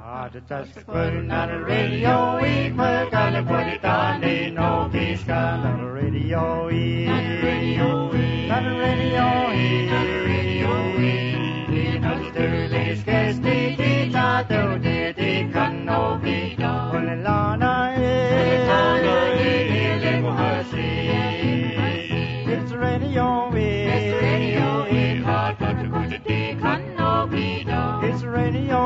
Just putting on the radio, we put on the put it on the no peace on the radio, on the radio, on the radio, on the radio, in the Sterling's guest, the tato, the canopi, on the lana, it's radio, it's hard to put the canopi, it's radio,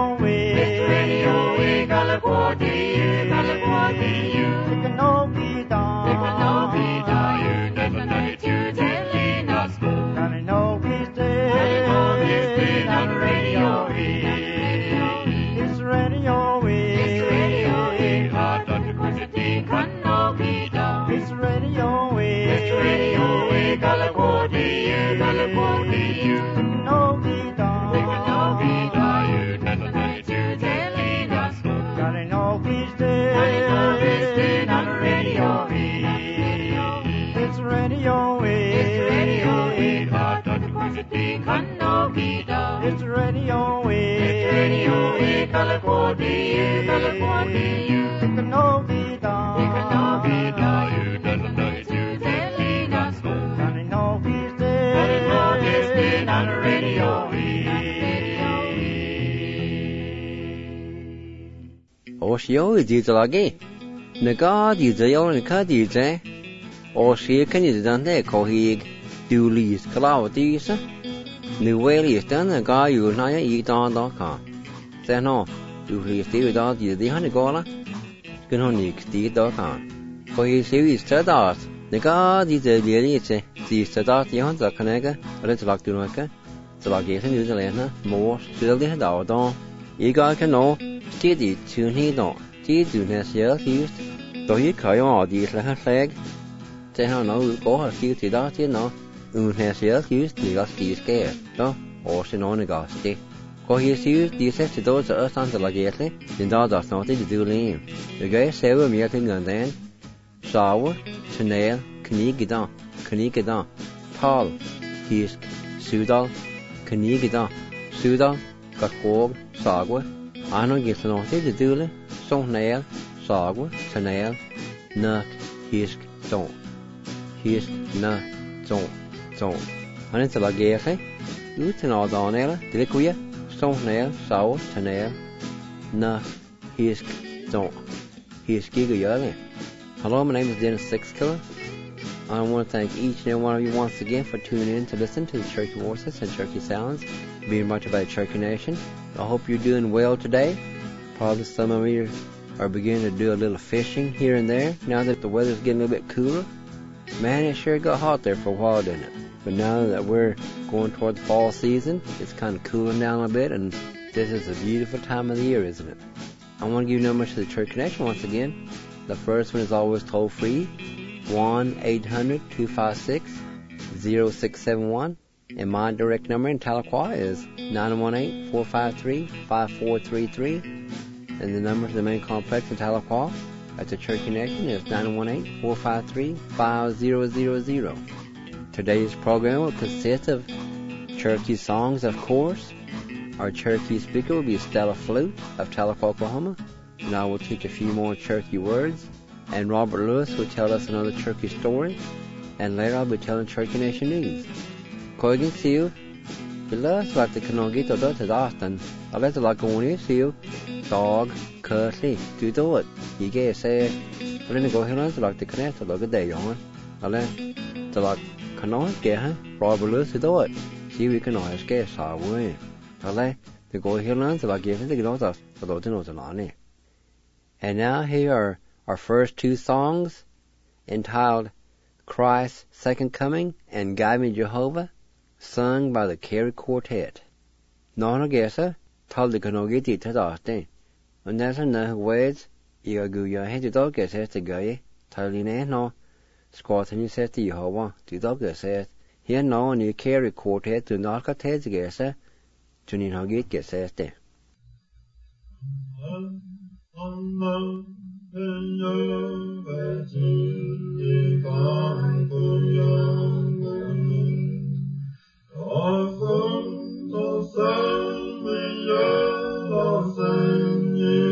It's radio, Oshio is lagi. Naga is the only cadiz, eh? Or she can is done there, Kohig, Dulis, Cloudies. New Whaley is done, a guy you and I eat on .com. Then off, you please do without you the honey gola. Can only .com. For his series said out, the guard is a lady, the Sadat Yonza Canega, a little like Dunaka, the Lagation New Zealand, more still the head out on. You guys can know, steady, tune he don't, did do has used. Though you carry on these like a flag, they have no go her few to that, you know. Has used the gas scared, no, or she no negasti. Go his used the set to those earth under lagately, in the others not to do lean. The guy several meeting and then shower, Chanel, Knigidan, Paul, Hisk, Sudal, Knigidan, Sudal, Gakog, Sagwa, I don't get no to do it, so nail, Sagwa, Chanel, Nut, Hisk, don't. Hisk, Nut, don't. So, han inte lagerat sig. Utan att dagarna, det kuja, sånär, så, tanär, na, hisk, så. Hisk giga gör det. Hello, my name is Dennis Sixkiller. I want to thank each and every one of you once again for tuning in to listen to the Cherokee Voices and Cherokee Sounds, being brought to you by the Cherokee Nation. I hope you're doing well today. Probably some of you are beginning to do a little fishing here and there, now that the weather's getting a little bit cooler. Man, it sure got hot there for a while, didn't it? But now that we're going toward the fall season, it's kind of cooling down a bit, and this is a beautiful time of the year, isn't it? I want to give you numbers to the Church Connection once again. The first one is always toll free, 1-800-256-0671. And my direct number in Tahlequah is 918-453-5433. And the number to the main complex in Tahlequah at the Church Connection is 918-453-5000. Today's program will consist of Cherokee songs, of course. Our Cherokee speaker will be Stella Flute of Tahlequah, Oklahoma. And I will teach a few more Cherokee words. And Robert Lewis will tell us another Cherokee story. And later I'll be telling Cherokee Nation news. Koigin siu, belas like the Kanogito dot at Austin. I let the Lagoni siu, dog, curtly, do it. You get say, but then go here and like the connect to look at day on. I let the like Kanon get her, Robert Lewis to do it. See, we can always get our way. I let the go here and like giving the notes for those notes on it. And now here are our first two songs entitled Christ's Second Coming and Guide Me Jehovah, sung by the Carey Quartet. Nona Gessa told the Kanogiti to Austin. And that's enough words, you go your head to dog says the guy, telling no, squatting you says to Jehovah, to dog says, here no, and you Carey Quartet to knock at heads Gessa, to Ninogit says there. Sen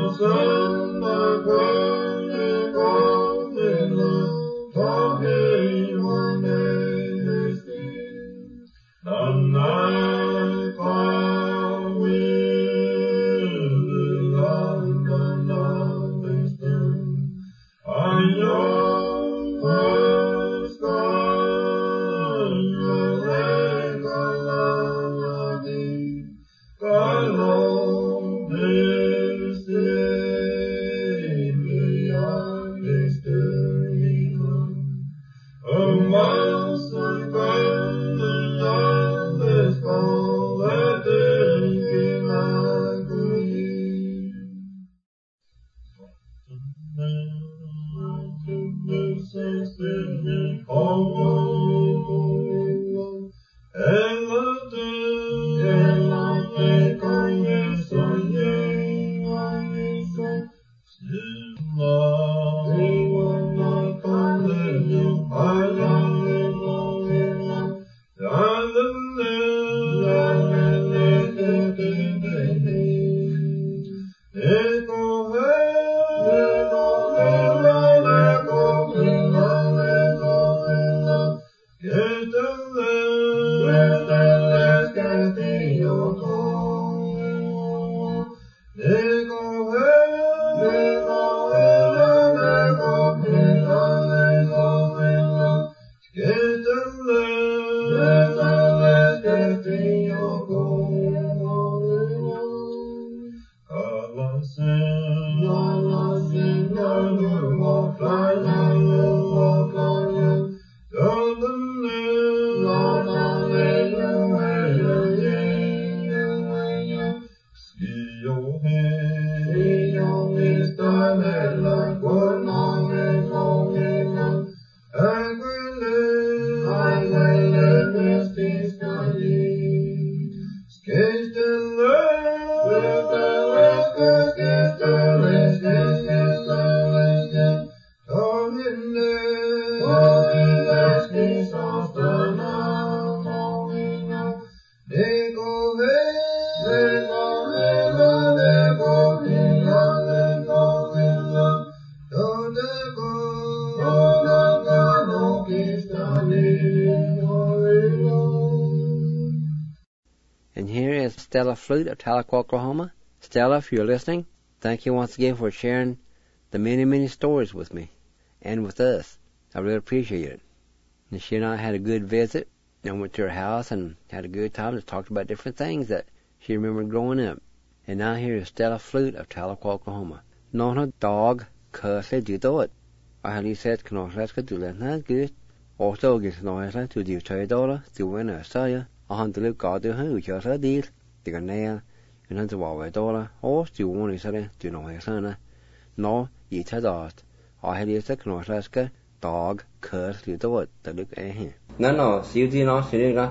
And here is Stella Flute of Tahlequah, Oklahoma. Stella, if you're listening, thank you once again for sharing the many, many stories with me and with us. I really appreciate it. And she and I had a good visit. I went to her house and had a good time and talked about different things that she remembered growing up. And now here is Stella Flute of Tahlequah, Oklahoma. Nona dog cursed do do it. I had said Knoslaska do let not good. Also gets noise to do $2 to win a sire. I hunt to look God to who just a deal. They can nail and hunt to $1 or to one is to know his son. No, eat a dot. I had said Knoslaska dog cursed do do it to look at him. No, see you not see it.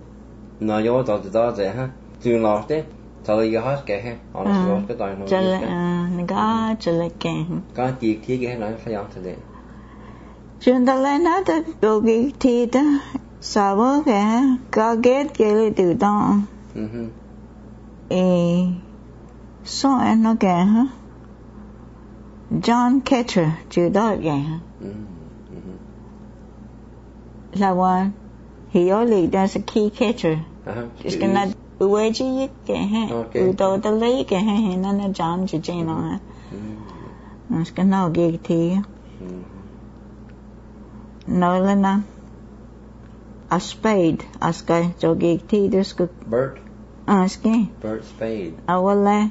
No, you're the dog there, huh? Do you lost it? Tell you how to get here. Honestly, I know. God, God, you take it and I out today. Chundalena the doggy tita, Savo, God get Gilly do down. So and again, John Catcher, Judah again. That one, he only does a key catcher. Just cannot. Uwe ji ke hain udo the lake ke hain na jam ji jeno hai uska no gig thi no lena a spade aska jo gig thi desko Bert aske Bert Spade awala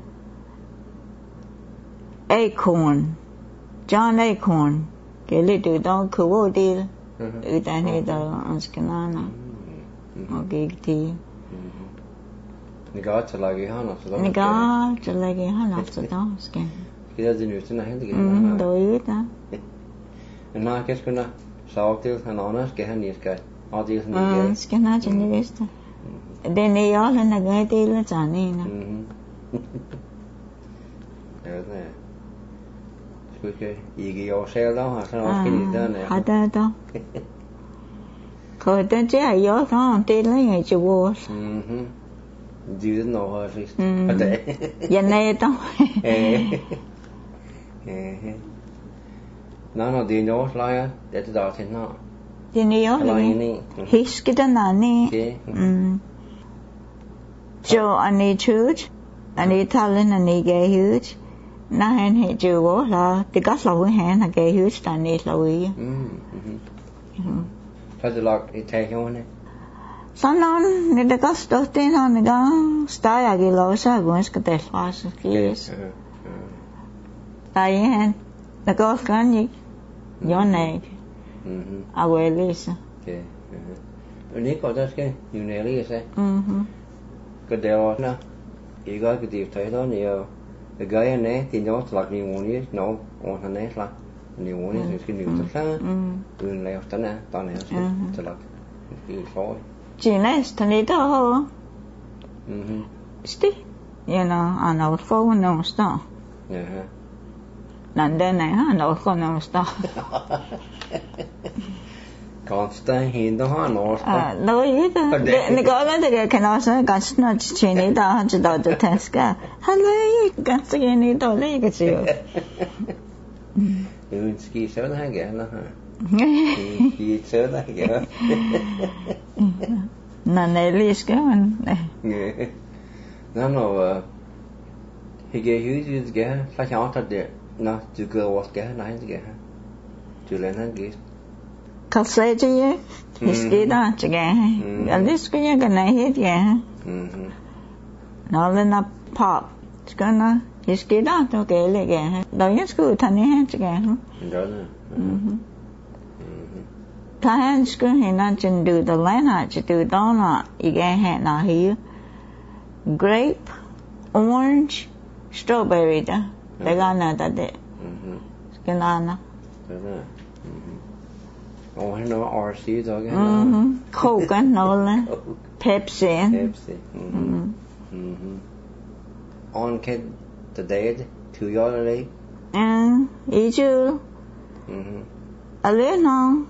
Acorn John Acorn ke le do don ko deal utan he do aska na no gig thi Nigar chalagi hana so Nigar chalagi hana so daske kida dinu tna hin de do yuta na kes kuna saaktil hananas ke han iska adi ni ke skena chini vesta de ne yal na gaite la chani na ne skuke igi yo sel da ha sana ke ni da ne hada da ko da je yo ta te la ye chu wo didn't know her at least. Giờ này tao. No, do you know what Laya? That's the thing, no. Do you know? He's getting nani. So ani church, ani talent, ani gay huge. Na hen he jo la. The gas la we hen a gay huge tani la we. Has a lot it take on it. Sanon ni the gas do tin on the gang. Stay a gilo sa guns ka tes fas. Yes. Tai hen. The gas kan ni. Your name. Abuelisa. Okay. Nico, that's good. You nearly say. Good deal, no. You got to give title on you. The guy in there, he knows like you want it. No, on her neck, like you want it. It's going to be the doing left on that. Don't have to like you for it. Genius, Tonito. Still, you know, I know phone no stuff. Yeah. London này ha nó không nào stop. Constant hin đó ha nó stop. Nói gì đó. Này có cái cái cái nó sẽ cái nó chỉ này đó ha chỉ đó cho test cả. Hello, cái cái này đó lấy cái gì. Mình ski sớm hay kìa nó ha. Ski sớm hay kìa. Nó này list cái mình. Nó he gave you this guy, like out of there. No, to go what guy, nice guy. To learn and get. Cause say to you, he's get on to get. At least you're gonna hit, yeah. Now then up pop. It's gonna, he's get on to get again. Don't you school, Tony hands again. Thy hands school, he not to do the land, to do donut. You get hand now here. Grape, orange, strawberry da. They got that day. Skinana. Oh, I know RC again. Coke and Nolan. Pepsi. On kid the dead 2 years late. And you. A little.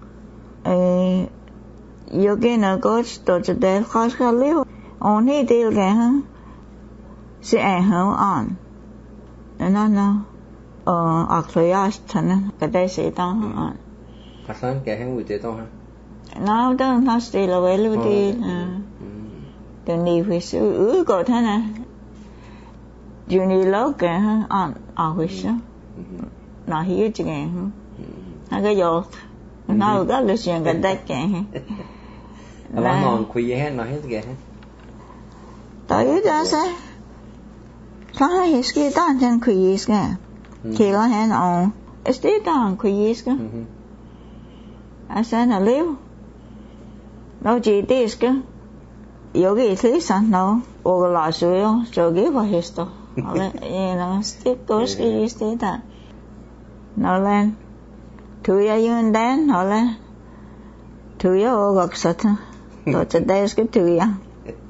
You're gonna go to the dead cause a little. Only deal again. See, I have on. No. Actually, cái đây sẽ tao. Pasang cái hàng với tao ha. Nó đó nó sẽ là về luôn đi. Từ nhiều khi sự có thế này. Juni lâu cái ha, ở phía sau. Nó hiểu chứ cái ha. Nó cái vô. Nó có lúc chuyện cái đấy cái ha. Nó ngon khuya hết nó hết cái ha. Tới đó sao? Sao hết cái đó chân khuya cái. Khi có hết on. It's đó khuya cái. Asa na liu. No chỉ tiếc cái. 여기 있으셨나? 오글라스요. 저기 보셨어. 얘는 스티커스 있다. 너는 두야 윤단 너는 두야 오각서트. 또 대스게 두야.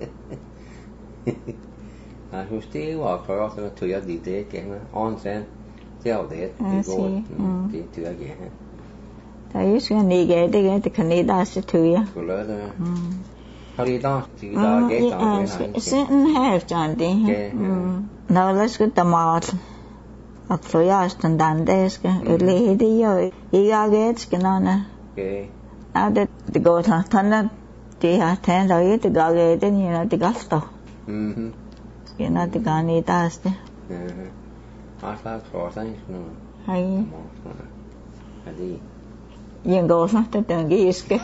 À, chúng ta vào khỏi đó là thuê đi thế cái nó onsen, theo thế đi go, đi thuê cái ha. Tại sao người cái thì cái đó sẽ thuê. Có lẽ là. Hari đó chỉ là cái đó cái này. Sẽ have chọn đi. Now let's get the mall. Actually, standards cái lấy đi rồi. Igaget cái nó nè. Okay. Now that the go thằng thì ha thằng rồi thì go cái thì nó thì gasto. Cái nó thì cái này ta sẽ. Asa khó sang nó. Hay. Hadi. Nhưng go sang tới từng cái cái.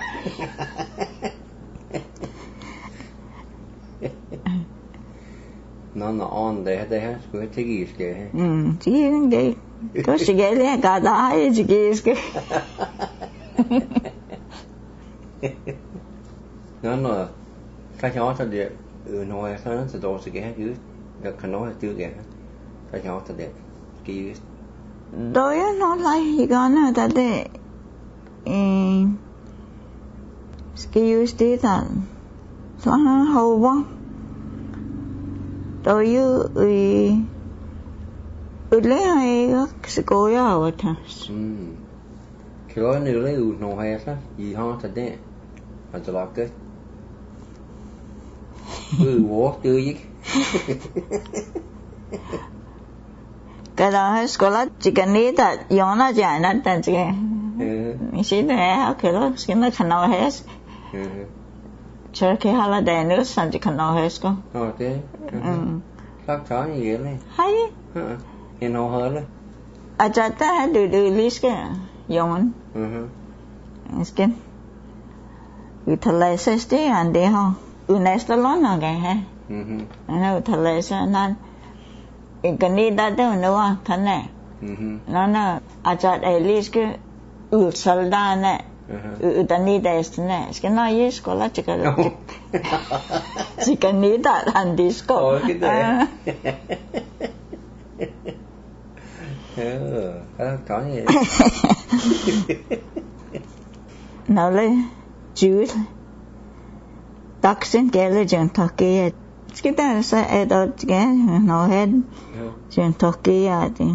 Nó on đấy ha, cứ thích gì cái. Chỉ cái. Có sự cái này cả đó hay chỉ cái. Nó cái nhỏ thật đẹp. Nói nó sẽ đồ sự cái chứ. Cái nói là chưa cái. Cái nhỏ thật đẹp. Cái Đối nó lại 이거는 다들 skill station 상한 하우방 도유 의뢰하기가 스고야 같아. Cái đó nếu lấy nói hay á, gì ho thật đấy. Mà cho là cái. Walk do you? Cái đó scola chỉ cần nghĩ ta yona chạy nát ta chỉ mình xin để học cái đó xin nó khăn nào hết chờ cái holiday nữa sang chỉ khăn nào hết con thế các cháu như vậy này hay thì nó hơn đấy aja ta hay đưa list cái yon skin utilizes đấy anh đấy ha unesco lo nào cái ha anh utilizes nên cái này đã đâu nữa thằng này nó aja at least cái usalda này utanides này cái nói yes có là chỉ cần nghĩ đã ăn disco có gì nào lấy chú taxin cái là chuyện thật kia cái đó sẽ ở cái nó hết chuyện thật kia thì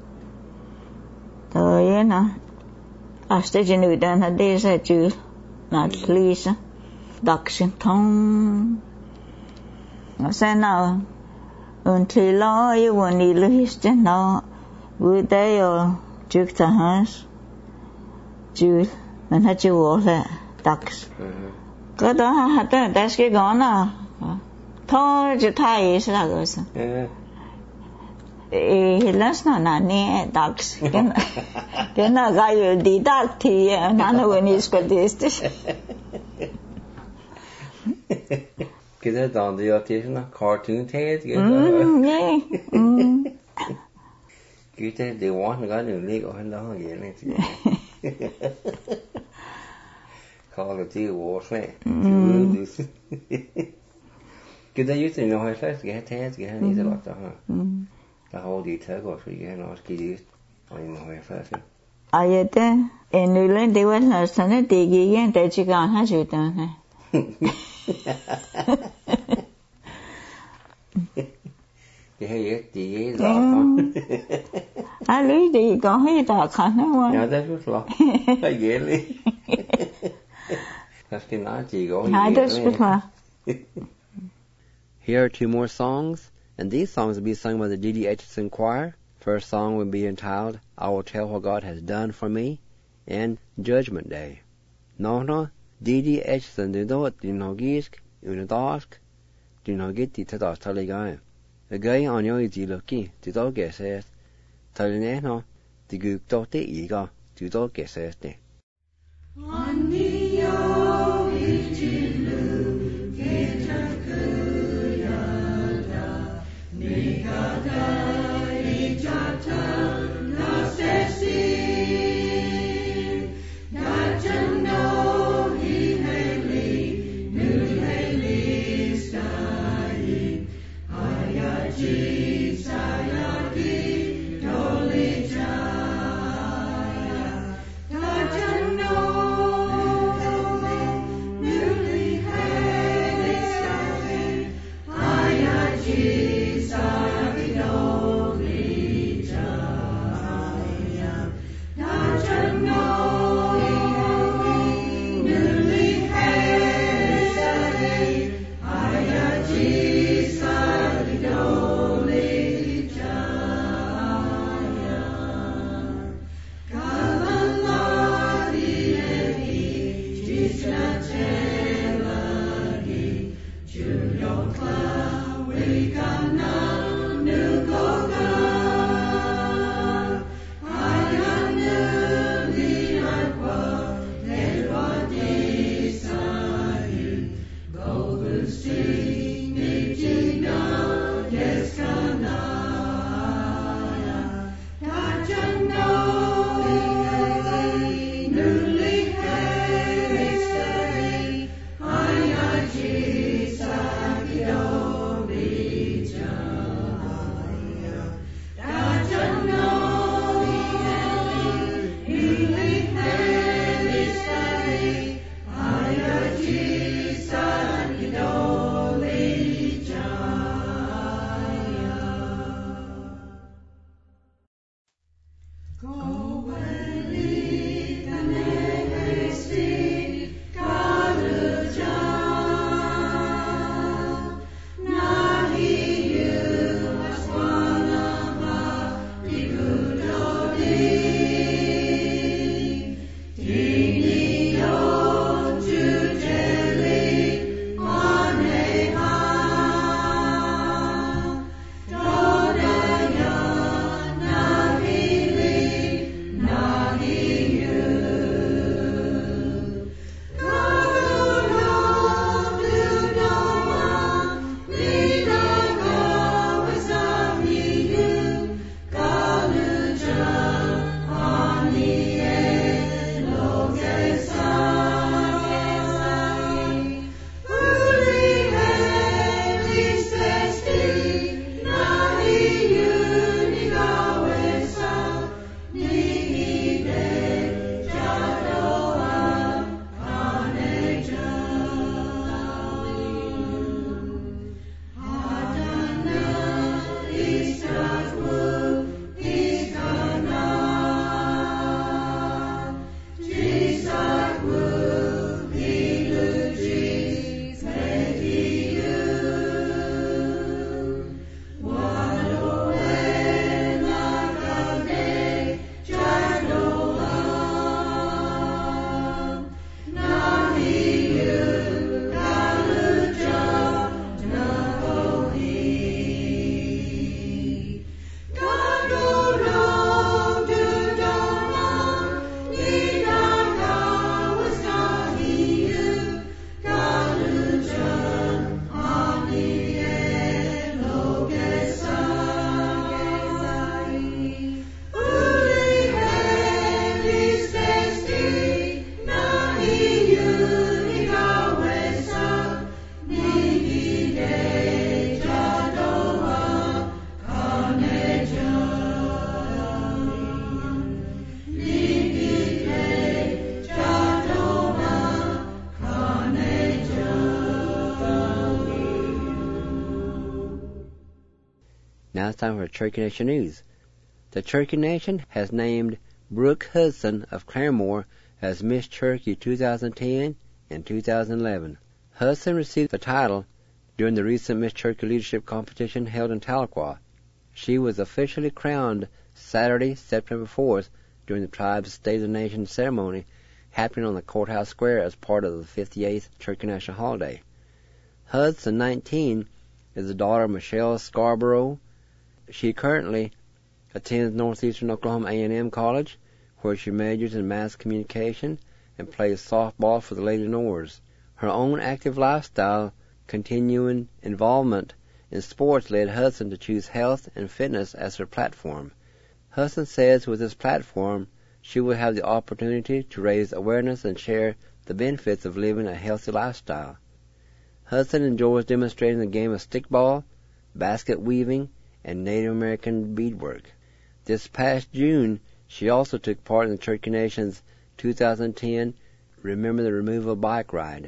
rồi nè Asta jenu dan hade sa ju na please dakshin thong sa na until lo you woni list na would they or juk ta has ju man ha ju ole daks ko da ha ta das ke gona tho ju thai sa go sa Hilas na nani dags cái nào gai đi đắt thì nano when is called this cái đó đòn đi ở nó cartoon thế cái đó cái thế they want cái đường đi ở đó vậy này Call of Duty Warfare cái đó như thế nào hay phải cái thế cái này là bắt đầu the whole detail goes for you know it's key I know where first ayete enule dewa na sane tegi yen te chikan ha juta hai cái hay tí đó à lý thì có hay ta khăn không nhớ tới chút lo phải ghé đi cái nói chỉ có Here are two more songs. And these songs will be sung by the D.D. Aitchison Choir. First song will be entitled, I Will Tell What God Has Done For Me, and Judgment Day. No, D.D. Aitchison did not gisk, unidask, did not get the tadas taligai. A guy on your easy lucky, to dog guess it. Talineno, the gook dot the ego, to dog guess it. Now it's time for Cherokee Nation News. The Cherokee Nation has named Brooke Hudson of Claremore as Miss Cherokee 2010 and 2011. Hudson received the title during the recent Miss Cherokee Leadership Competition held in Tahlequah. She was officially crowned Saturday, September 4th, during the tribe's State of the Nation ceremony happening on the Courthouse Square as part of the 58th Cherokee National Holiday. Hudson, 19, is the daughter of Michelle Scarborough. She currently attends Northeastern Oklahoma A&M College, where she majors in mass communication and plays softball for the Lady Noors. Her own active lifestyle, continuing involvement in sports led Hudson to choose health and fitness as her platform. Hudson says with this platform, she will have the opportunity to raise awareness and share the benefits of living a healthy lifestyle. Hudson enjoys demonstrating the game of stickball, basket weaving, and Native American beadwork. This past June, she also took part in the Cherokee Nation's 2010 Remember the Removal bike ride,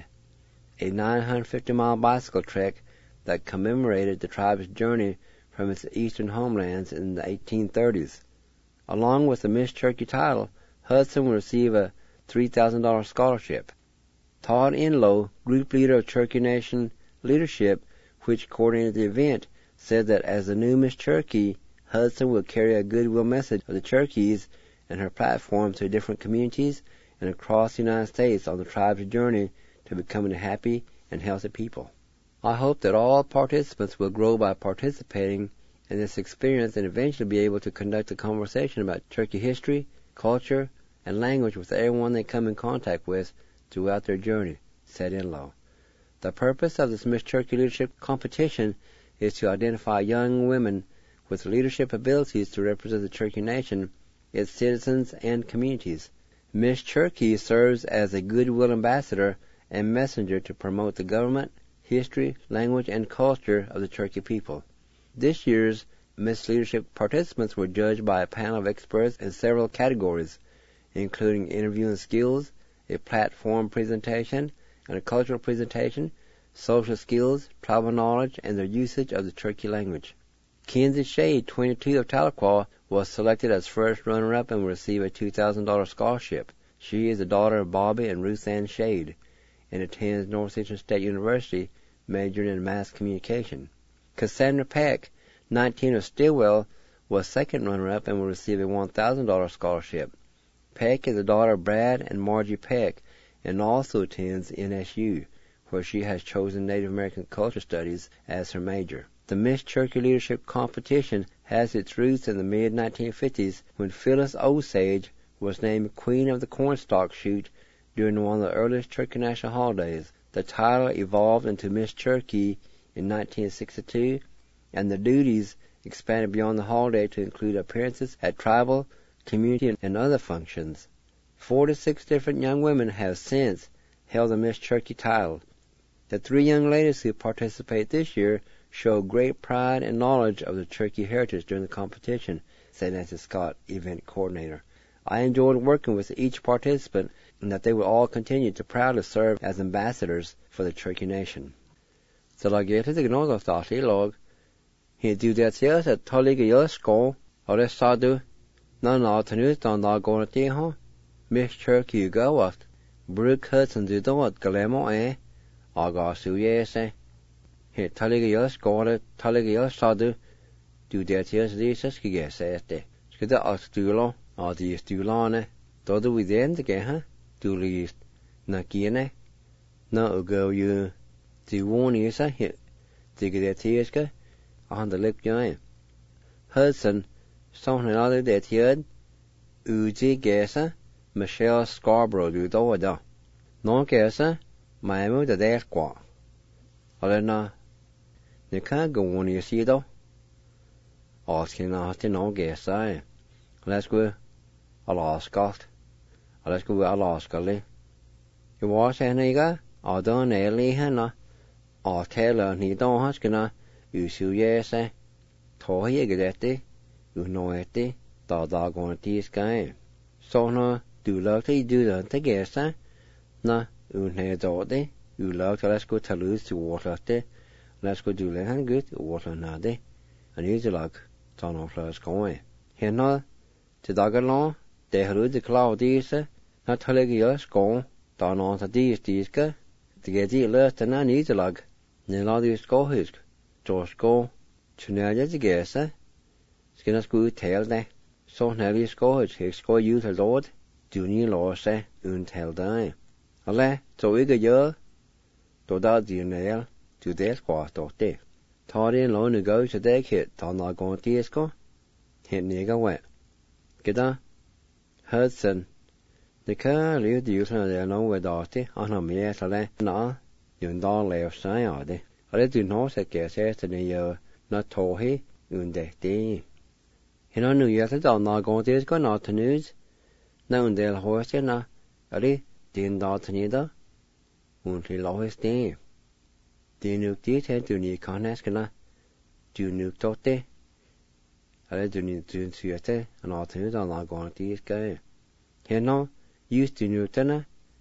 a 950-mile bicycle trek that commemorated the tribe's journey from its eastern homelands in the 1830s. Along with the Miss Cherokee title, Hudson will receive a $3,000 scholarship. Todd Enlow, group leader of Cherokee Nation Leadership, which coordinated the event, said that as the new Miss Cherokee, Hudson will carry a goodwill message of the Cherokees and her platform to different communities and across the United States on the tribe's journey to becoming a happy and healthy people. I hope that all participants will grow by participating in this experience and eventually be able to conduct a conversation about Cherokee history, culture, and language with everyone they come in contact with throughout their journey, said Enlow. The purpose of this Miss Cherokee Leadership Competition is to identify young women with leadership abilities to represent the Cherokee Nation, its citizens, and communities. Miss Cherokee serves as a goodwill ambassador and messenger to promote the government, history, language, and culture of the Cherokee people. This year's Miss Leadership participants were judged by a panel of experts in several categories, including interviewing skills, a platform presentation, and a cultural presentation, social skills, tribal knowledge, and their usage of the Cherokee language. Kenzie Shade, 22, of Tahlequah, was selected as first runner-up and will receive a $2,000 scholarship. She is the daughter of Bobby and Ruth Ann Shade and attends Northeastern State University, majoring in mass communication. Cassandra Peck, 19, of Stillwell, was second runner-up and will receive a $1,000 scholarship. Peck is the daughter of Brad and Margie Peck and also attends NSU, where she has chosen Native American Culture Studies as her major. The Miss Cherokee Leadership Competition has its roots in the mid-1950s when Phyllis Osage was named Queen of the Cornstalk Chute during one of the earliest Cherokee National Holidays. The title evolved into Miss Cherokee in 1962, and the duties expanded beyond the holiday to include appearances at tribal, community, and other functions. 46 different young women have since held the Miss Cherokee title. The 3 young ladies who participate this year show great pride and knowledge of the Cherokee heritage during the competition, said Nancy Scott, event coordinator. I enjoyed working with each participant and that they will all continue to proudly serve as ambassadors for the Cherokee Nation. Så la gete til gnål of the log. He do that yes at Tollig your school, or the sadu, none all to news on the going to ho. Miss Cherokee go what? Brooke Hudson do the what Galemo Agasu yes. He Tollig your school at Tollig your sadu, do that yes this is guess at the. Skida astulo, or the stulane, do we then the geha, do least, na kiene, no go you. The one is a hit. The Gretieska on the lip giant. Hudson, something other that here, Uzi Gessa, Michelle Scarborough do the no Gessa, my mother there qua. Alena, you can't go on you see though. Asking out to no Gessa. Let's go Alaska. Let's go Alaska. You watch any guy? I don't know, Hannah. I tell her he don't have to use yes, Toy Gretty, you know it, the dog on this guy. So no, do love to do that to guess, na, you know, you love to let's go to lose to water, let's go do let good water, nade, and use the luck. ta no flas going he no te dagalon de hru de cloudise na tolegi sko ta no ta diska te gedi lust na ni de lag ne la di sko husk Josko Chunaja de Gesa, Skinner School Tail de, so Nelly Scourge, he score you to Lord, Junior Law se, Tell die. Ale, so we get your, do that dear nail, to their squat or day. Toddy and Lone go to their kit, Don not going to disco, hit nigger wet. Get on Hudson. The car leave the youth and they know where Dorothy, on a mere tale, na, you don't left side. I do not say guess in the year not tohi unde day. He no knew yet that not going to go not to news. Now and they'll horse na ali din dot neither. Only lowest day. The nuke did to need connescana. Do nuke tote. I do need to see it and all to news are not going to go. He no used to Newtona.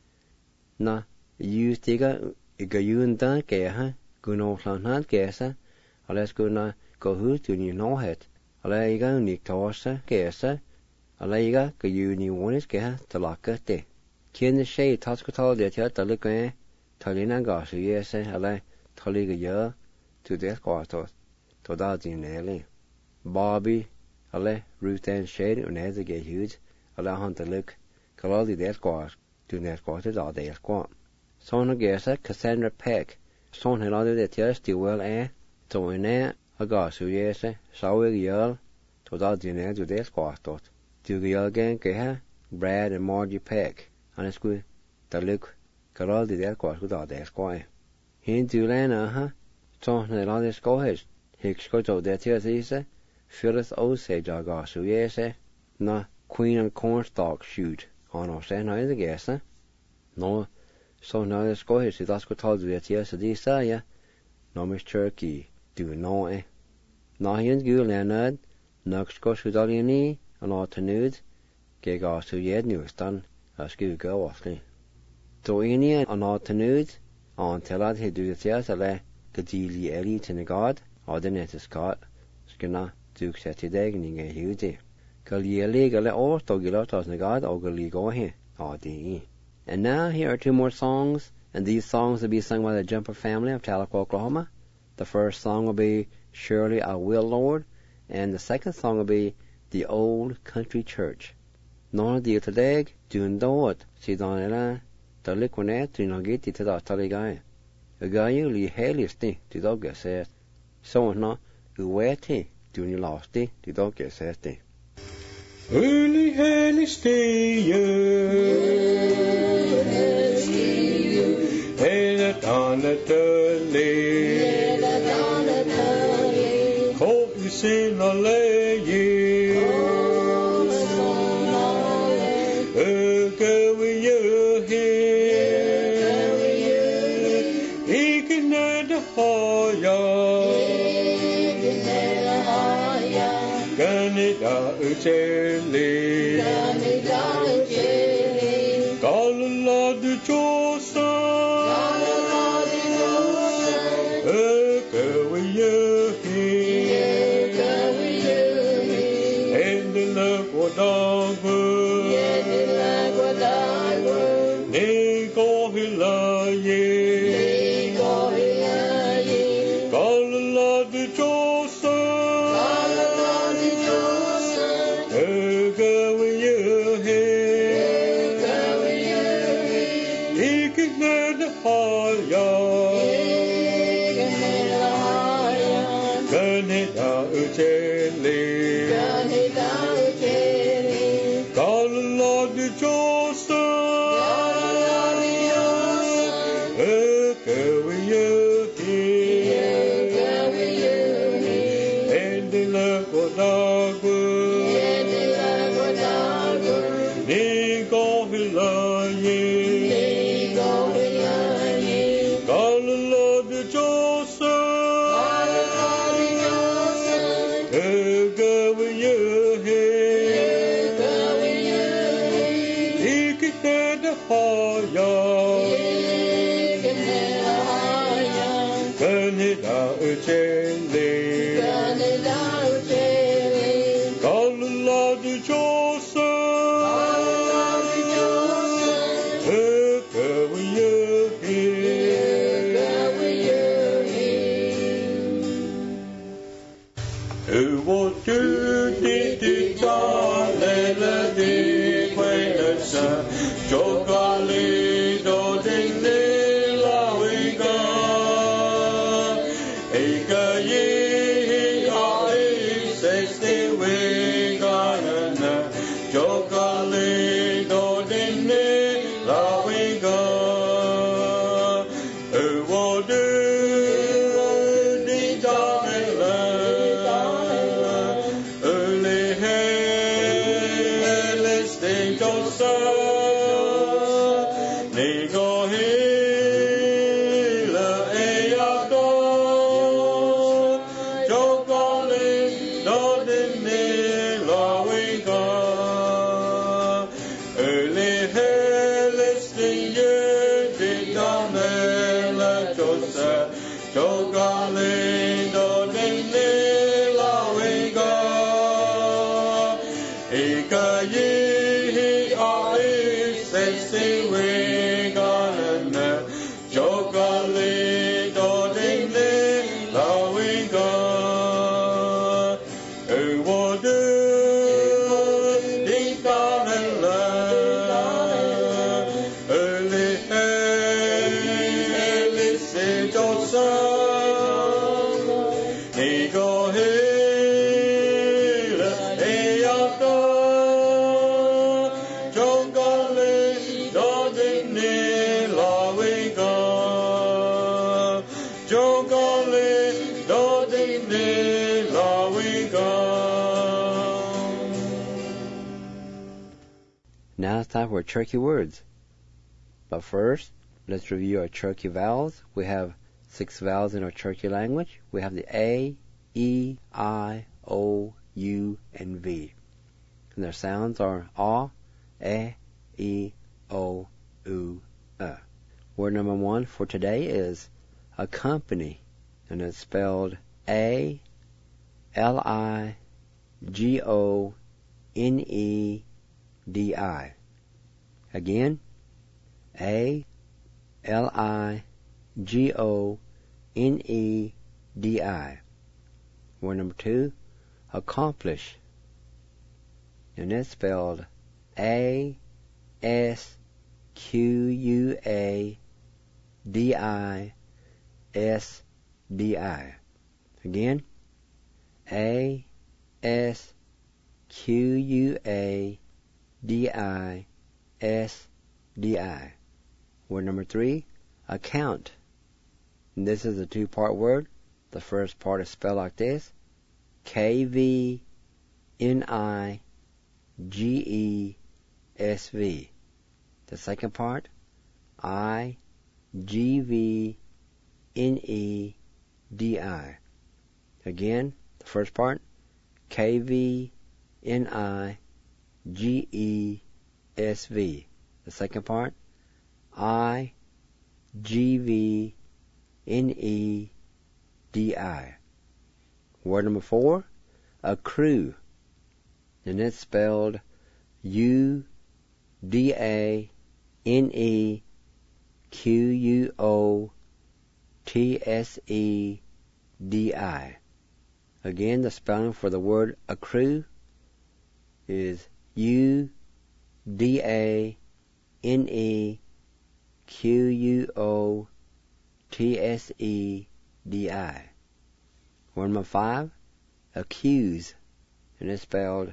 Na used digger igayun da gay. Guno flanhat gesa, alles guna go hut to you know it. Alega nick tosa gesa, alega go you ni one is geha to lock it day. Kin the shade tascotal de tia delique, Talina gas, yes, ale, Taliga year to death quartos, to that in early. Bobby, ale, Ruth and shade, and as a gay huge, allow hunt to look, Calodi death quarters, to net quarters all day squat. Sona gesa, Cassandra Peck. Son he lade det just well to in a gas yese saw yell to that dinner to this quartot to the again ke Brad and Margie Peck and it's good to look Carol did that quite without that squire he to lana son he lade scohes hicks go to that yes Phyllis Osage a gas yese na Queen and Cornstalk shoot on our sen I guess no. So now let's go ahead. That's what told you that yes, this ya. No Miss Turkey, do no eh. Now here's good Leonard. Next go should all you need and all to nude. Get off to yet news done. That's good go awfully. So in here and all to nude. On tell that he do it yes, ale. Gadili Ellie to the god. Or the net is Scott. Skinner, Duke set today and you get huge. Galieli gale or to get out of the god or gali go here. Or the And now here are two more songs, and these songs will be sung by the Jumper family of Tahlequah, Oklahoma. The first song will be Surely I Will, Lord, and the second song will be The Old Country Church. Nona di utadeg, dun doot, si donela, taliquanet, dinogiti to the taligai. Agayu li helisti, to dogga says. So no, uweti, dun losti, to dogga says. Early helisti, on the tully, oh, you see, no lay, go with you here, he can add a fire, Ganida Ucheli, call the Lord the chosen. Now it's time for Cherokee words. But first, let's review our Cherokee vowels. We have 6 vowels in our Cherokee language. We have the A, E, I, O, U, and V. And their sounds are A, E, O, U, Word number 1 for today is accompany. And it's spelled A, L-I-G-O-N-E-D-I. Again, A-L-I-G-O-N-E-D-I. Word number 2, accomplish. And it's spelled A-S-Q-U-A-D-I-S-D-I. Again, A-S-Q-U-A-D-I-S-D-I. Word number 3, account. And this is a 2-part word. The first part is spelled like this: K-V-N-I-G-E-S-V. The second part, I-G-V-N-E-D-I. Again, the first part, K-V-N-I-G-E-S-V. The second part, I-G-V-N-E-D-I. Word number 4, accrue. And it's spelled U-D-A-N-E-Q-U-O-T-S-E-D-I. Again, the spelling for the word accrue is U-D-A-N-E-Q-U-O-T-S-E-D-I. Word number 5, accuse. And it's spelled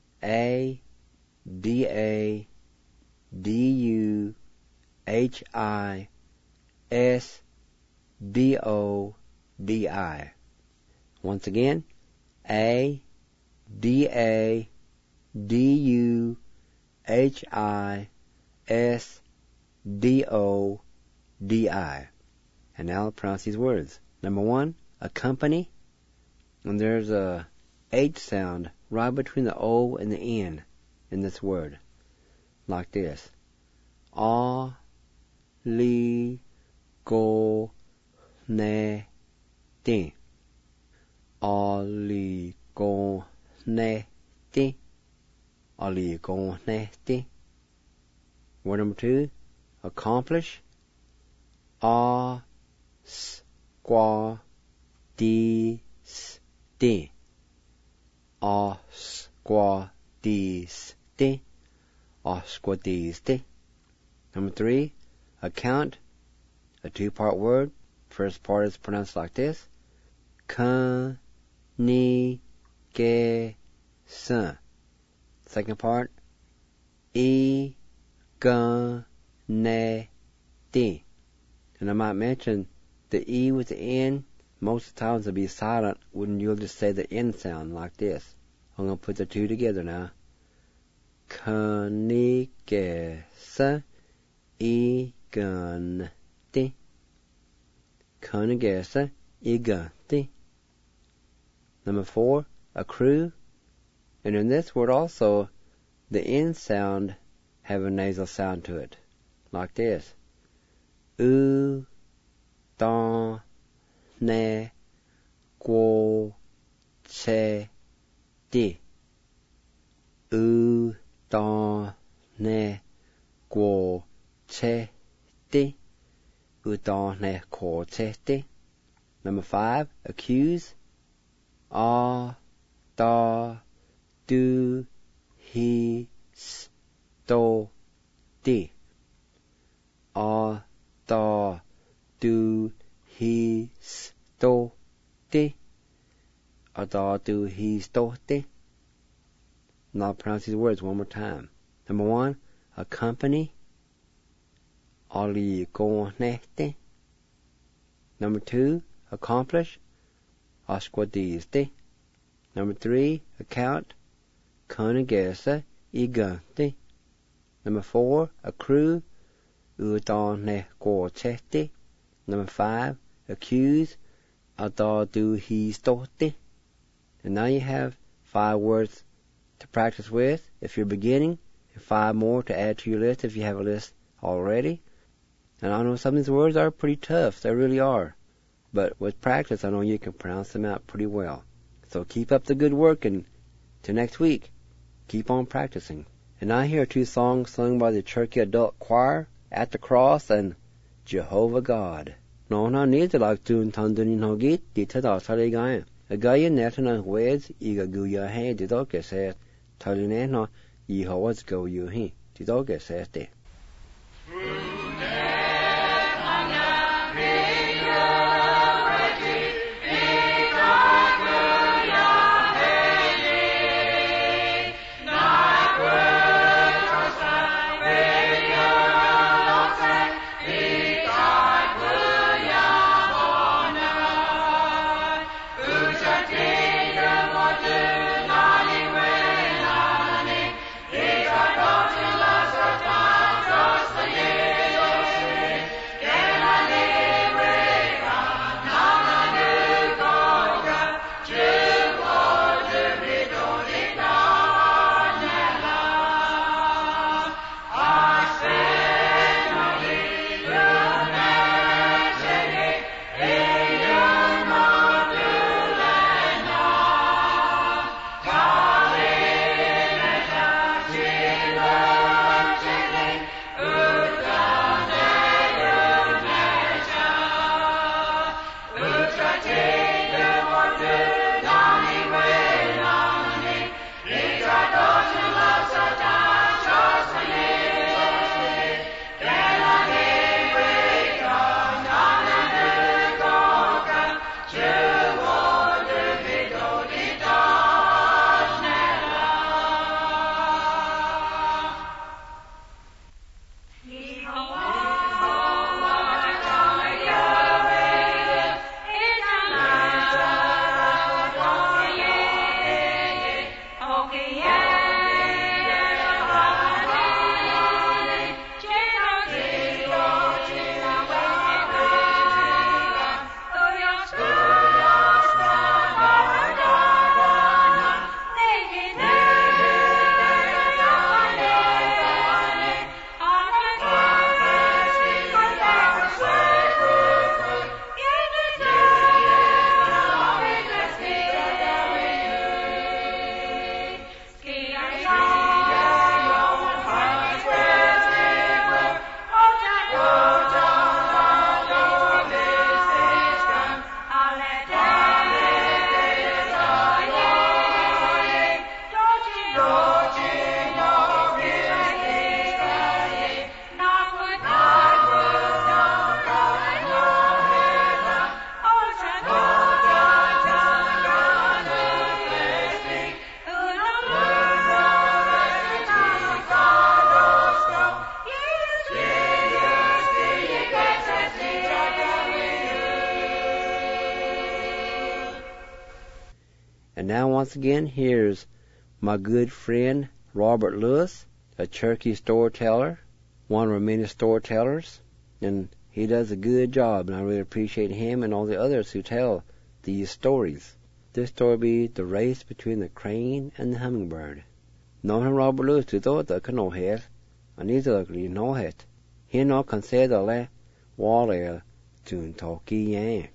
A-D-A-D-U-H-I-S-D-O-D-I. Once again, A-D-A-D-U-H-I-S-D-O-D-I. And now I'll pronounce these words. Number 1, accompany. And there's a H sound right between the O and the N in this word. Like this. A-li-go-ne-ti. A-li-go-ne-ti. Ali go nehti. Word number 2, accomplish. A squa dis de. A squa dis de. A squa dis de. Number 3, account. A 2-part word. First part is pronounced like this. Ka ni ge sa. Second part. E ga ne di. And I might mention the E with the N, most of the times it'll be silent when you'll just say the N sound like this. I'm going to put the two together now. Ka ni ge sa. E gun di. Ka ni ge sa. E gun di. Number 4, accrue. And in this word also, the N sound have a nasal sound to it, like this. U, da, ne, guo, che, di. U, da, ne, guo, che, di. U, da, ne, guo, che, di. Number 5, accuse. A, da, do, he, sto, di. A, da, do, he, sto, di. A, da, do, he, sto, di. Now I'll pronounce these words one more time. Number 1, accompany. Ali go nehte. Number 2, accomplish. Asquadiste. Number 3, account. Conegesa igante. Number 4, accrue. Udane gorchete. Number 5, accuse. Adadu he stote. And now you have 5 words to practice with if you're beginning, and 5 more to add to your list if you have a list already. And I know some of these words are pretty tough, they really are. But with practice, I know you can pronounce them out pretty well. So keep up the good work, and till next week, keep on practicing. And I hear 2 songs sung by the Cherokee Adult Choir, At the Cross and Jehovah God. No, na need to like tune tandunin hogit, dita da sari gayan. A gayan netana weds, iga guya he, didoke says, talinena, Yehovah's go you he, didoke says de. Yeah. once again, here's my good friend Robert Lewis, a Cherokee storyteller, one of our many storytellers, and he does a good job, and I really appreciate him and all the others who tell these stories. This story will be The Race Between the Crane and the Hummingbird. Nå har Robert Lewis to do det kan nå her, og ni til dere nå het. Her nå kan se det var er tun talkie yang.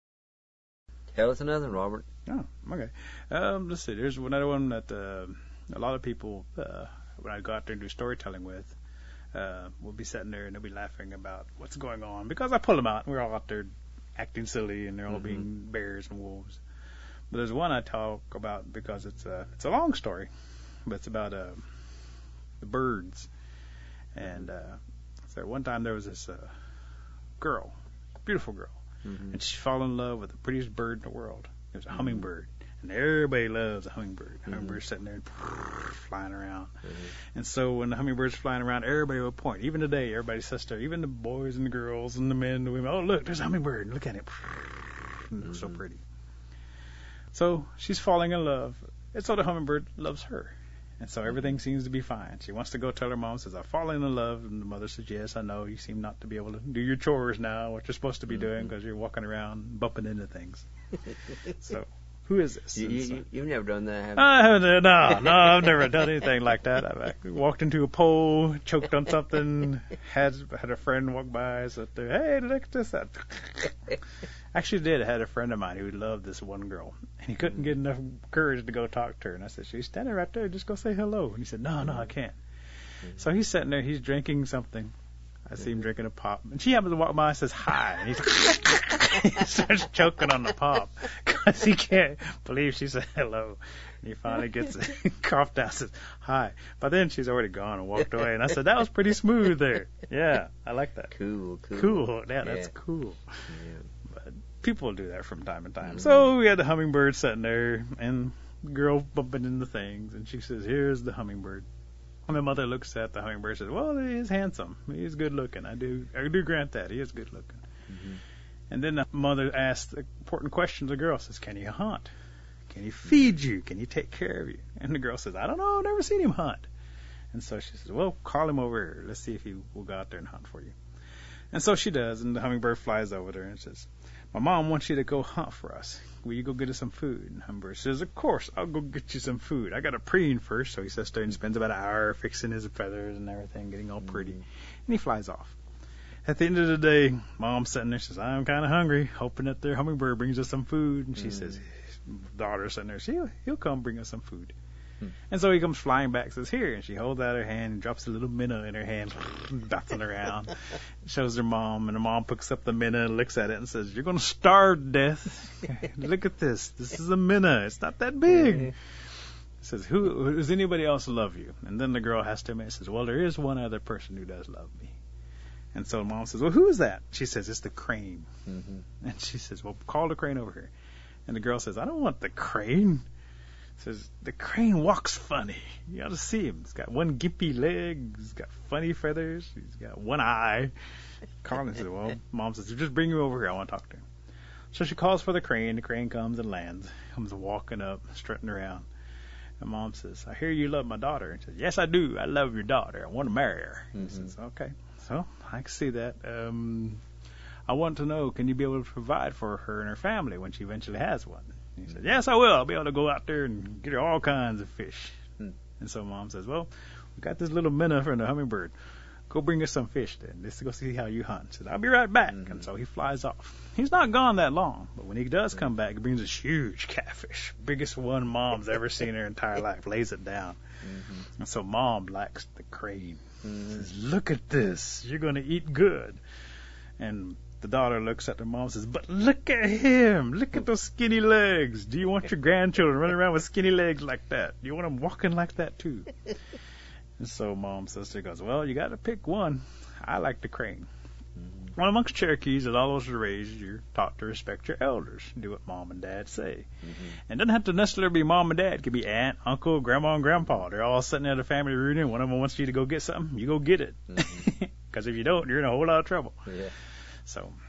Tell us another, Robert. Oh, okay. Let's see. There's another one that a lot of people, when I go out there and do storytelling with, will be sitting there and they'll be laughing about what's going on because I pull them out and we're all out there acting silly and they're all being bears and wolves. But there's one I talk about because it's a long story, but it's about the birds. And so one time there was this girl, beautiful girl, and she fell in love with the prettiest bird in the world. It was a hummingbird, and everybody loves a hummingbird. Hummingbird's sitting there and flying around. And so when the hummingbird's flying around, everybody will point. Even today, everybody sits there, even the boys and the girls and the men and the women. Oh, look, there's a hummingbird. Look at it. It's so pretty. So she's falling in love, and so the hummingbird loves her. And so everything seems to be fine. She wants to go tell her mom, says, I've fallen in love. And the mother says, yes, I know. You seem not to be able to do your chores now, what you're supposed to be doing because you're walking around bumping into things. So who is this? You've never done that, have you? I haven't. No, I've never done anything like that. I've walked into a pole, choked on something, had a friend walk by, said, hey, look at this. Actually did. I had a friend of mine who loved this one girl, and he couldn't get enough courage to go talk to her. And I said, she's standing right there. Just go say hello. And he said, no, I can't. So he's sitting there. He's drinking something. I see him drinking a pop. And she happens to walk by and says, hi. And he starts choking on the pop because he can't believe she said hello. And he finally gets coughed out and says, hi. But then she's already gone and walked away. And I said, that was pretty smooth there. Yeah, I like that. Cool. Yeah, that's cool. Yeah. But people do that from time to time. So we had the hummingbird sitting there and the girl bumping into things. And she says, here's the hummingbird. And my mother looks at the hummingbird and says, well, he is handsome. He is good looking. I do grant that. He is good looking. And then the mother asks the important question to the girl. Says, can he hunt? Can he feed you? Can he take care of you? And the girl says, I don't know. I've never seen him hunt. And so she says, well, call him over here. Let's see if he will go out there and hunt for you. And so she does. And the hummingbird flies over there and says, my mom wants you to go hunt for us. Will you go get us some food? And Hummingbird says, of course, I'll go get you some food. I got to preen first. So he sits there and spends about an hour fixing his feathers and everything, getting all pretty. And he flies off. At the end of the day, Mom's sitting there. She says, I'm kind of hungry, hoping that their hummingbird brings us some food. And she says, daughter's sitting there. He'll come bring us some food. And so he comes flying back, says, here. And she holds out her hand and drops a little minnow in her hand, bouncing around. Shows her mom, and the mom picks up the minnow and looks at it and says, you're going to starve to death. Look at this. This is a minnow. It's not that big. Says, who does anybody else love you? And then the girl has to admit, says, well, there is one other person who does love me. And so mom says, well, who is that? She says, it's the crane. And she says, well, call the crane over here. And the girl says, I don't want the crane. Says, the crane walks funny. You ought to see him. He's got one gimpy leg. He's got funny feathers. He's got one eye. Carmen says, well, Mom says, just bring him over here. I want to talk to him. So she calls for the crane. The crane comes and lands. Comes walking up, strutting around. And Mom says, I hear you love my daughter. And she says, yes, I do. I love your daughter. I want to marry her. He says, okay. So I can see that. I want to know, can you be able to provide for her and her family when she eventually has one? He said, yes, I will. I'll be able to go out there and get her all kinds of fish. And so Mom says, well, we got this little minnow from the hummingbird. Go bring us some fish then. Let's go see how you hunt. He says, I'll be right back. And so he flies off. He's not gone that long, but when he does come back, he brings this huge catfish. Biggest one Mom's ever seen in her entire life. Lays it down. And so Mom likes the crane. Says, look at this. You're going to eat good. And the daughter looks at the mom and says, but look at him. Look at those skinny legs. Do you want your grandchildren running around with skinny legs like that? Do you want them walking like that too? And so Mom's sister goes, well, you got to pick one. I like the crane. Well, amongst Cherokees, as all those are raised, you're taught to respect your elders. Do what Mom and Dad say. And it doesn't have to necessarily be Mom and Dad. It could be aunt, uncle, grandma, and grandpa. They're all sitting at a family reunion. One of them wants you to go get something. You go get it. Because if you don't, you're in a whole lot of trouble. So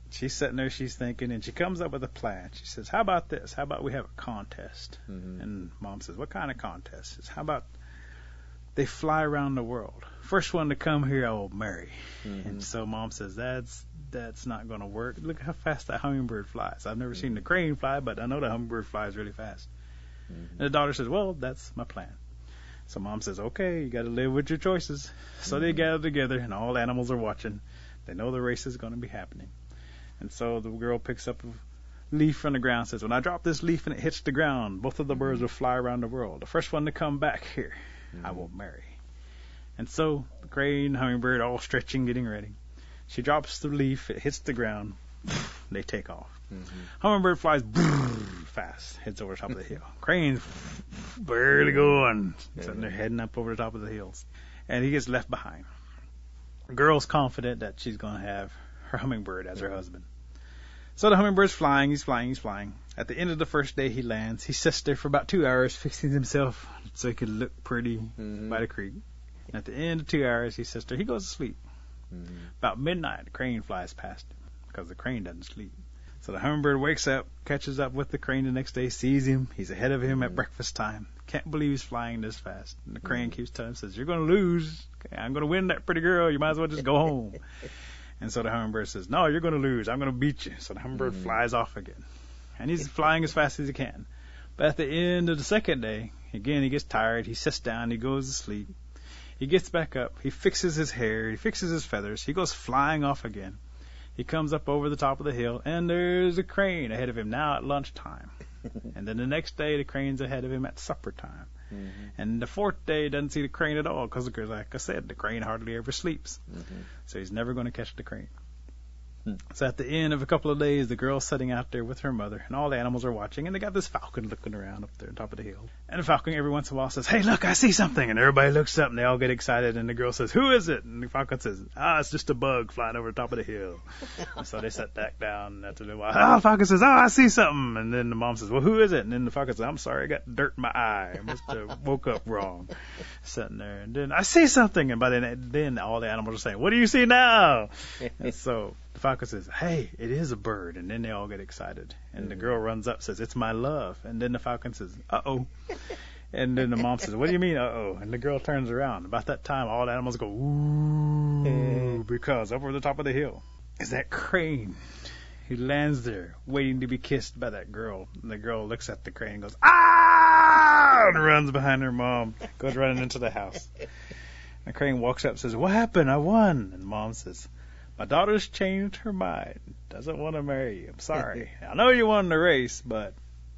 she's sitting there, she's thinking, and she comes up with a plan. She says, how about this? How about we have a contest? And Mom says, what kind of contest? She says, how about they fly around the world? First one to come here, I will marry. And so Mom says, that's not going to work. Look how fast that hummingbird flies. I've never seen the crane fly, but I know the hummingbird flies really fast. And the daughter says, well, that's my plan. So Mom says, okay, you got to live with your choices. So they gather together, and all animals are watching. They know the race is going to be happening. And so the girl picks up a leaf from the ground and says, when I drop this leaf and it hits the ground, both of the birds will fly around the world. The first one to come back here, I will marry. And so the crane, hummingbird, all stretching, getting ready. She drops the leaf, it hits the ground, they take off. Hummingbird flies fast, heads over the top of the hill. Crane's barely going, sitting there heading up over the top of the hills. And he gets left behind. The girl's confident that she's going to have her hummingbird as her husband. So the hummingbird's flying, he's flying. At the end of the first day he lands. He sits there for about 2 hours fixing himself so he could look pretty by the creek. And at the end of 2 hours he sits there, he goes to sleep. About midnight the crane flies past him because the crane doesn't sleep. So the hummingbird wakes up, catches up with the crane the next day, sees him, he's ahead of him at breakfast time. Can't believe he's flying this fast. And the crane keeps telling him, says, you're going to lose. Okay, I'm going to win that pretty girl. You might as well just go home. And so the hummingbird says, no, you're going to lose. I'm going to beat you. So the hummingbird flies off again. And he's flying as fast as he can. But at the end of the second day, again, he gets tired. He sits down. He goes to sleep. He gets back up. He fixes his hair. He fixes his feathers. He goes flying off again. He comes up over the top of the hill, and there's a crane ahead of him now at lunchtime. And then the next day, the crane's ahead of him at supper time. And the fourth day, he doesn't see the crane at all because, like I said, the crane hardly ever sleeps. So he's never going to catch the crane. So at the end of a couple of days, the girl's sitting out there with her mother, and all the animals are watching, and they got this falcon looking around up there on top of the hill. And the falcon every once in a while says, hey, look, I see something. And everybody looks up, and they all get excited, and the girl says, who is it? And the falcon says, it's just a bug flying over the top of the hill. And so they sat back down, and after a little while, the falcon says, I see something. And then the mom says, well, who is it? And then the falcon says, I'm sorry, I got dirt in my eye. I must have woke up wrong. Sitting there, and then I see something. And by then all the animals are saying, what do you see now? And so the falcon says, hey, it is a bird. And then they all get excited. And the girl runs up, says, it's my love. And then the falcon says, uh-oh. And then the mom says, what do you mean, uh-oh? And the girl turns around. About that time, all the animals go, ooh, because up over the top of the hill is that crane. He lands there, waiting to be kissed by that girl. And the girl looks at the crane and goes, ah! And runs behind her mom, goes running into the house. And the crane walks up and says, what happened? I won. And mom says, my daughter's changed her mind. Doesn't want to marry you. I'm sorry. I know you won the race, but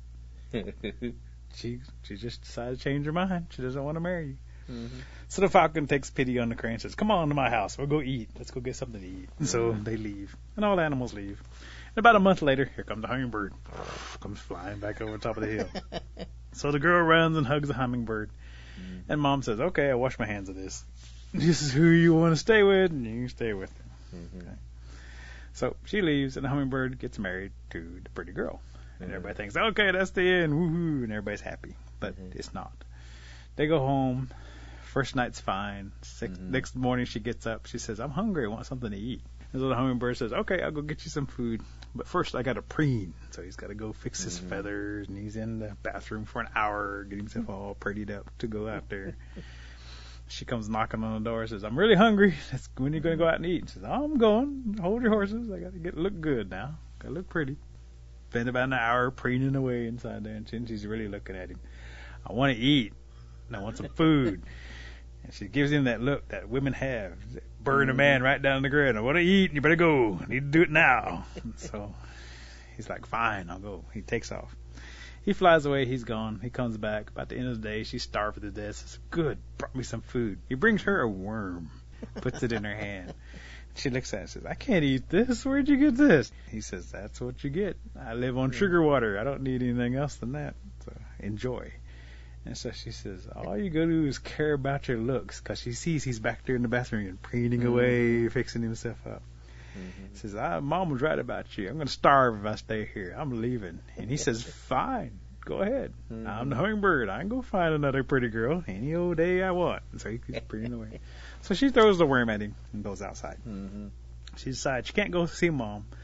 she just decided to change her mind. She doesn't want to marry you. So the falcon takes pity on the crane and says, come on to my house. We'll go eat. Let's go get something to eat. And so they leave. And all the animals leave. And about a month later, here comes the hummingbird. Comes flying back over the top of the hill. So the girl runs and hugs the hummingbird. And mom says, okay, I wash my hands of this. This is who you want to stay with, and you can stay with her. Okay. So she leaves, and the hummingbird gets married to the pretty girl. And everybody thinks, okay, that's the end, woohoo, and everybody's happy. But it's not. They go home. First night's fine. Next morning she gets up. She says, I'm hungry. I want something to eat. And so the hummingbird says, okay, I'll go get you some food. But first I got to preen. So he's got to go fix his feathers, and he's in the bathroom for an hour, getting himself all prettied up to go out there. She comes knocking on the door and says, I'm really hungry. When are you going to go out and eat? She says, I'm going. Hold your horses. I got to look good now. Got to look pretty. Spend about an hour preening away inside there, and she's really looking at him. I want to eat, and I want some food. And she gives him that look that women have. Burn a man right down the grid. I want to eat, and you better go. I need to do it now. And so he's like, fine, I'll go. He takes off. He flies away. He's gone. He comes back. About the end of the day, she's starved to death. Says, good, brought me some food. He brings her a worm, puts it in her hand. She looks at it and says, I can't eat this. Where'd you get this? He says, that's what you get. I live on sugar water. I don't need anything else than that. So enjoy. And so she says, all you go do is care about your looks, because she sees he's back there in the bathroom and preening away, fixing himself up. He says, Mom was right about you. I'm going to starve if I stay here. I'm leaving. And he says, fine, go ahead. I'm the hummingbird. I can go find another pretty girl any old day I want. And so he keeps preening away. So she throws the worm at him and goes outside. She decides she can't go see Mom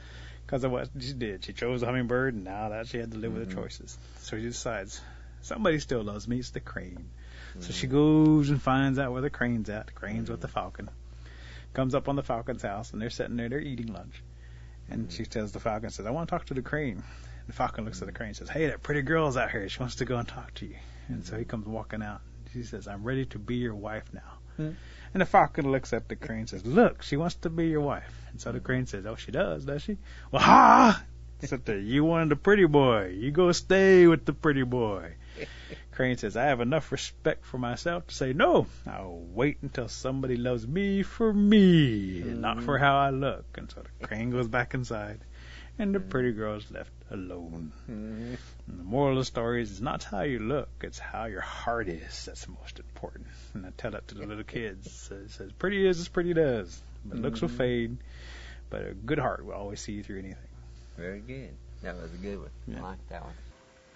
because of what she did. She chose the hummingbird, and now that she had to live with her choices. So she decides, somebody still loves me. It's the crane. So she goes and finds out where the crane's at. The crane's with the falcon. Comes up on the falcon's house, and they're sitting there. They're eating lunch. And she tells the falcon, says, I want to talk to the crane. And the falcon looks at the crane and says, hey, that pretty girl's out here. She wants to go and talk to you. And so he comes walking out. She says, I'm ready to be your wife now. And the falcon looks at the crane and says, look, she wants to be your wife. And so the crane says, oh, she does she? Well, ha! Sit there. You wanted the pretty boy. You go stay with the pretty boy. Crane says, I have enough respect for myself to say, no, I'll wait until somebody loves me for me and not for how I look. And so the crane goes back inside, and the pretty girl is left alone. And the moral of the story is, it's not how you look, it's how your heart is that's most important. And I tell that to the little kids. It says, pretty is as pretty does, but looks will fade, but a good heart will always see you through anything. Very good. That was a good one. Yeah. I like that one.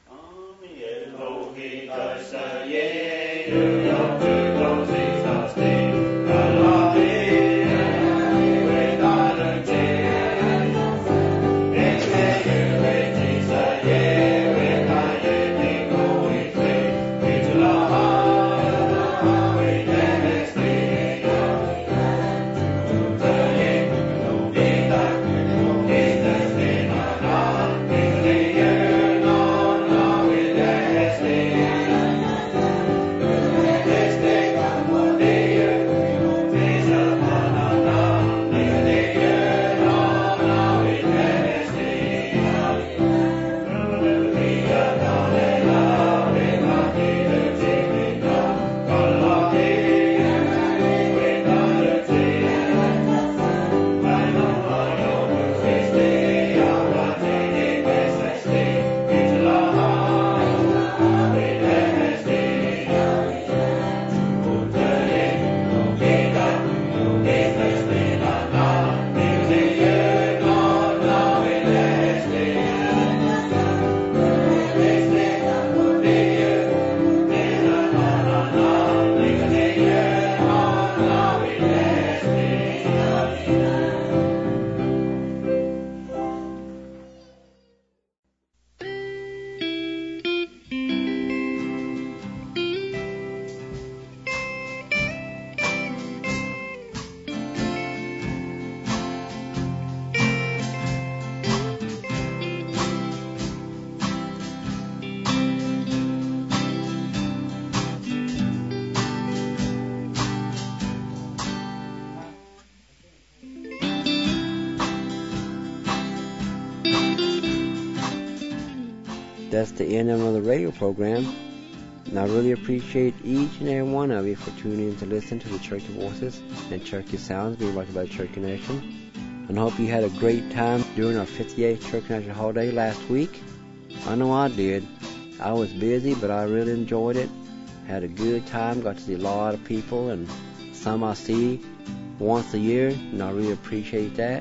That's the end of another radio program. And I really appreciate each and every one of you for tuning in to listen to the Cherokee Voices and Cherokee Sounds being brought by the Cherokee Nation. And I hope you had a great time during our 58th Cherokee National holiday last week. I know I did. I was busy, but I really enjoyed it. Had a good time, got to see a lot of people, and some I see once a year, and I really appreciate that.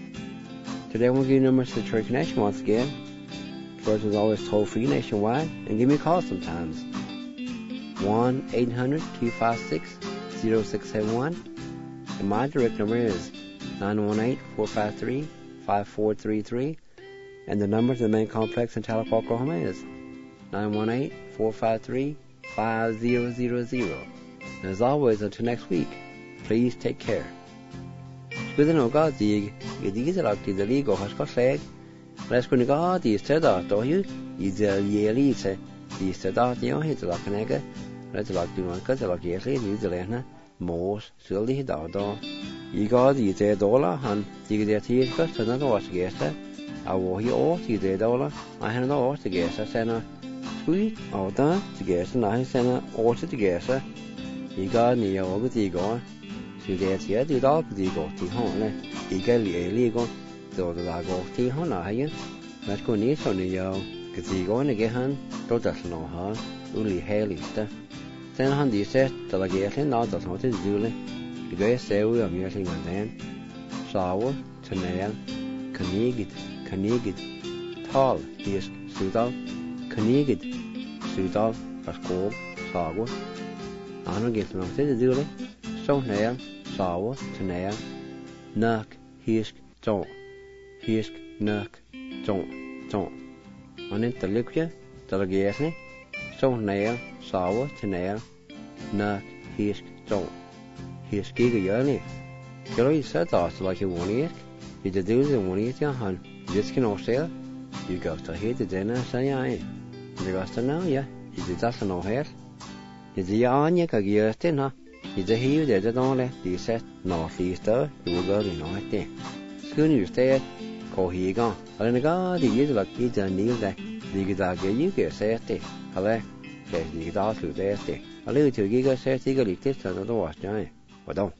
Today I'm going to give you numbers to the Cherokee Nation once again. First is always toll-free nationwide, and give me a call sometimes. 1-800-256-0671. And my direct number is 918-453-5433. And the number to the main complex in Tahlequah, Oklahoma is 918-453-5000. And as always, until next week, please take care. Let's go to God, the Stella, do you? Is the Yelisa, the Stella, the only the Lacanega. Let's like do one because like Yelly, New Zealand, Moss, Silly, Dado. You got the $1, and the tears cost another was together. I wore you all the $1. I had no together, Senna. Sweet, all done together, and I sent all together. You got the over the go. So that's here, the dog, the go to home. You get the illegal. So the lago tea hon I let's go near on the yo, because he going to get hun, don't just know her, only hail it. Then hun the set, the legation, not as much as Julie. The guy say we are muting and then. Sour, Tanel, Canigid, tall, he is Sudal, Canigid, Sudal, Rascal, Sour. I don't get no to Julie. So nail, Sour, Tanel, Nuck, Hisk, Don't. Hisk, Nuk, don't. On in the liquor, the gasney, so nail, sour, to nail, nuk, hisk, don't. Hisk, giggy, Gilly said that like you want it. You did do the one eat your hand. You just can all sell. You got to hate the dinner, say I. You got to know, yeah. You did that no hair. You did on you, got your dinner. You did hear that it only. You said, no, please, though. You will go to know it there. Soon you stayed. Call he gone. I didn't go, the years like you done kneel there. You get you get set there. Hello. Says you get all through there. I leave it to you, get set, you get it, and the wash, Johnny. Or don't.